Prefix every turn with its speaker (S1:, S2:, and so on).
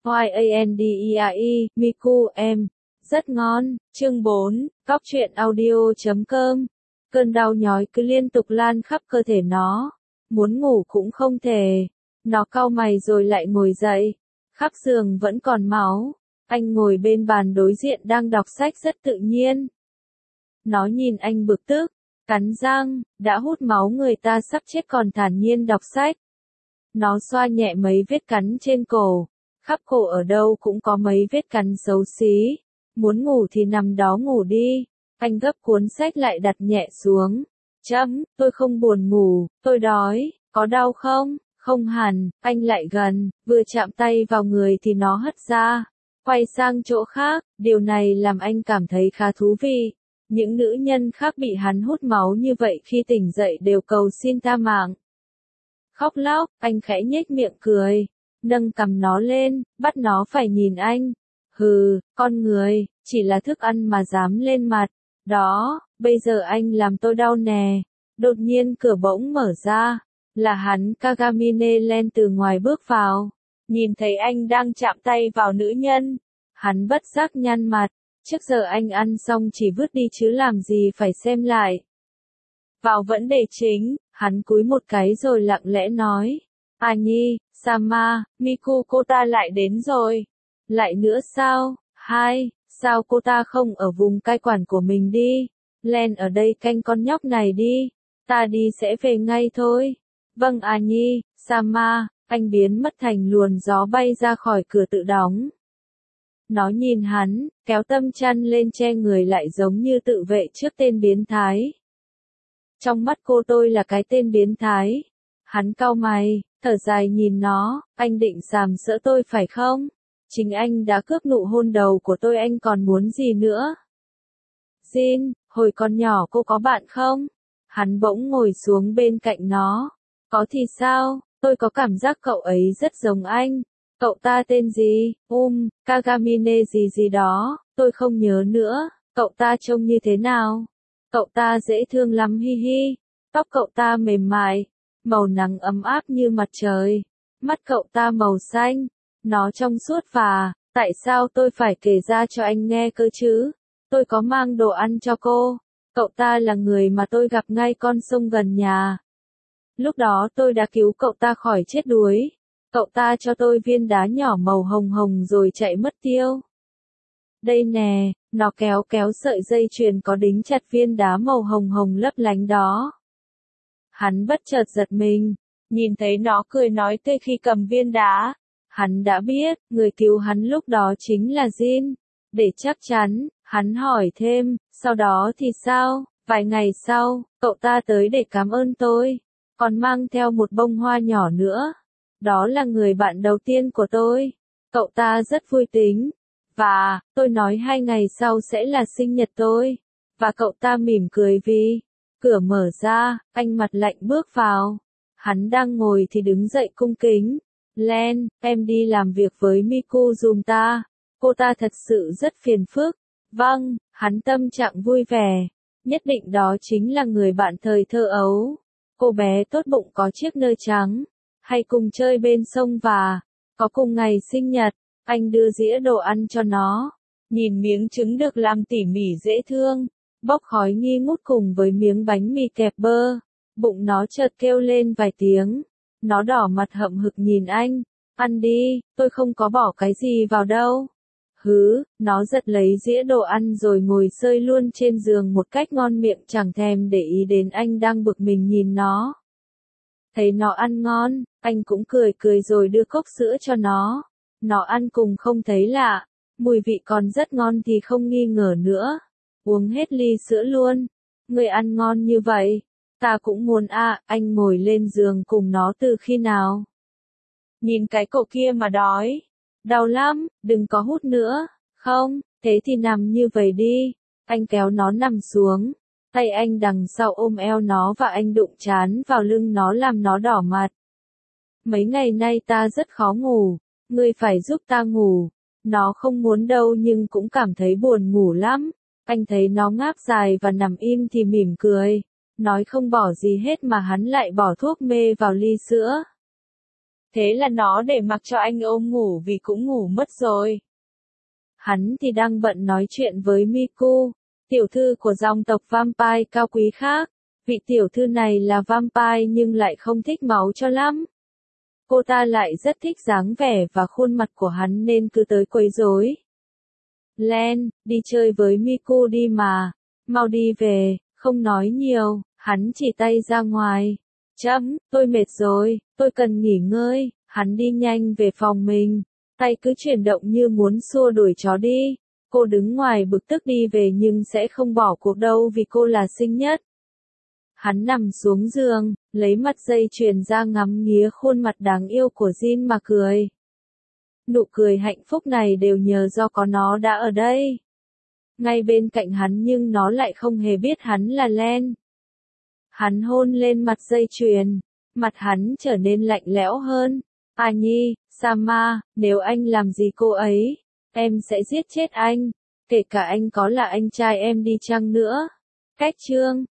S1: YANDERE, Miku em. Rất ngon. Chương 4, Góc truyện audio.com. Cơn đau nhói cứ liên tục lan khắp cơ thể nó. Muốn ngủ cũng không thể. Nó cau mày rồi lại ngồi dậy. Khắp giường vẫn còn máu. Anh ngồi bên bàn đối diện đang đọc sách rất tự nhiên. Nó nhìn anh bực tức, cắn răng, đã hút máu người ta sắp chết còn thản nhiên đọc sách. Nó xoa nhẹ mấy vết cắn trên cổ. Khắp cổ ở đâu cũng có mấy vết cắn xấu xí. Muốn ngủ thì nằm đó ngủ đi. Anh gấp cuốn sách lại đặt nhẹ xuống. Tôi không buồn ngủ, tôi đói, có đau không? Không hẳn, anh lại gần, vừa chạm tay vào người thì nó hất ra. Quay sang chỗ khác, điều này làm anh cảm thấy khá thú vị. Những nữ nhân khác bị hắn hút máu như vậy khi tỉnh dậy đều cầu xin tha mạng. Khóc lóc, anh khẽ nhếch miệng cười, nâng cằm nó lên, bắt nó phải nhìn anh. Hừ, con người, chỉ là thức ăn mà dám lên mặt. Đó, bây giờ anh làm tôi đau nè. Đột nhiên cửa bỗng mở ra, là hắn Kagamine Len từ ngoài bước vào. Nhìn thấy anh đang chạm tay vào nữ nhân, hắn bất giác nhăn mặt. Trước giờ anh ăn xong chỉ vứt đi chứ làm gì phải xem lại. Vào vấn đề chính, hắn cúi một cái rồi lặng lẽ nói. Nhi, Sama, Miku cô ta lại đến rồi. Lại nữa sao? Sao cô ta không ở vùng cai quản của mình đi? Len ở đây canh con nhóc này đi. Ta đi sẽ về ngay thôi. Vâng Nhi, Sama, anh biến mất thành luồn gió bay ra khỏi cửa tự đóng. Nó nhìn hắn, kéo tâm chăn lên che người lại giống như tự vệ trước tên biến thái. Trong mắt cô tôi là cái tên biến thái. Hắn cau mày, thở dài nhìn nó, anh định sàm sỡ tôi phải không? Chính anh đã cướp nụ hôn đầu của tôi, anh còn muốn gì nữa? Jin, hồi còn nhỏ cô có bạn không? Hắn bỗng ngồi xuống bên cạnh nó. Có thì sao, tôi có cảm giác cậu ấy rất giống anh. Cậu ta tên gì? Kagamine gì đó, tôi không nhớ nữa. Cậu ta trông như thế nào? Cậu ta dễ thương lắm hi hi. Tóc cậu ta mềm mại, màu nắng ấm áp như mặt trời. Mắt cậu ta màu xanh, nó trong suốt và, tại sao tôi phải kể ra cho anh nghe cơ chứ? Tôi có mang đồ ăn cho cô. Cậu ta là người mà tôi gặp ngay con sông gần nhà. Lúc đó tôi đã cứu cậu ta khỏi chết đuối. Cậu ta cho tôi viên đá nhỏ màu hồng hồng rồi chạy mất tiêu. Đây nè, nó kéo sợi dây chuyền có đính chặt viên đá màu hồng hồng lấp lánh đó. Hắn bất chợt giật mình, nhìn thấy nó cười nói tươi khi cầm viên đá. Hắn đã biết, người cứu hắn lúc đó chính là Jin. Để chắc chắn, hắn hỏi thêm, sau đó thì sao? Vài ngày sau, cậu ta tới để cảm ơn tôi, còn mang theo một bông hoa nhỏ nữa. Đó là người bạn đầu tiên của tôi. Cậu ta rất vui tính. Và, tôi nói 2 ngày sau sẽ là sinh nhật tôi. Và cậu ta mỉm cười vì, cửa mở ra, anh mặt lạnh bước vào. Hắn đang ngồi thì đứng dậy cung kính. Len, em đi làm việc với Miku giùm ta. Cô ta thật sự rất phiền phức. Vâng, hắn tâm trạng vui vẻ. Nhất định đó chính là người bạn thời thơ ấu. Cô bé tốt bụng có chiếc nơ trắng. Hay cùng chơi bên sông và có cùng ngày sinh nhật, anh đưa dĩa đồ ăn cho nó. Nhìn miếng trứng được làm tỉ mỉ dễ thương, bốc khói nghi ngút cùng với miếng bánh mì kẹp bơ. Bụng nó chợt kêu lên vài tiếng. Nó đỏ mặt hậm hực nhìn anh. Ăn đi, tôi không có bỏ cái gì vào đâu. Nó giật lấy dĩa đồ ăn rồi ngồi sơi luôn trên giường một cách ngon miệng chẳng thèm để ý đến anh đang bực mình nhìn nó. Thấy nó ăn ngon, anh cũng cười rồi đưa cốc sữa cho nó. Nó ăn cùng không thấy lạ, mùi vị còn rất ngon thì không nghi ngờ nữa. Uống hết ly sữa luôn. Người ăn ngon như vậy, ta cũng muốn anh ngồi lên giường cùng nó từ khi nào? Nhìn cái cổ kia mà đói. Đau lắm, đừng có hút nữa. Không, thế thì nằm như vậy đi. Anh kéo nó nằm xuống. Tay anh đằng sau ôm eo nó và anh đụng trán vào lưng nó làm nó đỏ mặt. Mấy ngày nay ta rất khó ngủ, ngươi phải giúp ta ngủ. Nó không muốn đâu nhưng cũng cảm thấy buồn ngủ lắm. Anh thấy nó ngáp dài và nằm im thì mỉm cười. Nói không bỏ gì hết mà hắn lại bỏ thuốc mê vào ly sữa. Thế là nó để mặc cho anh ôm ngủ vì cũng ngủ mất rồi. Hắn thì đang bận nói chuyện với Miku, tiểu thư của dòng tộc vampire cao quý khác. Vị tiểu thư này là vampire nhưng lại không thích máu cho lắm. Cô ta lại rất thích dáng vẻ và khuôn mặt của hắn nên cứ tới quấy rối. Len, đi chơi với Miku đi mà. Mau đi về, không nói nhiều, hắn chỉ tay ra ngoài. Chấm, tôi mệt rồi, tôi cần nghỉ ngơi. Hắn đi nhanh về phòng mình, tay cứ chuyển động như muốn xua đuổi chó đi. Cô đứng ngoài bực tức đi về nhưng sẽ không bỏ cuộc đâu vì cô là xinh nhất. Hắn nằm xuống giường, lấy mặt dây chuyền ra ngắm nghía khuôn mặt đáng yêu của Jin mà cười. Nụ cười hạnh phúc này đều nhờ do có nó đã ở đây. Ngay bên cạnh hắn nhưng nó lại không hề biết hắn là Len. Hắn hôn lên mặt dây chuyền, mặt hắn trở nên lạnh lẽo hơn. À nhi, Sama, nếu anh làm gì cô ấy, em sẽ giết chết anh, kể cả anh có là anh trai em đi chăng nữa. Cách chương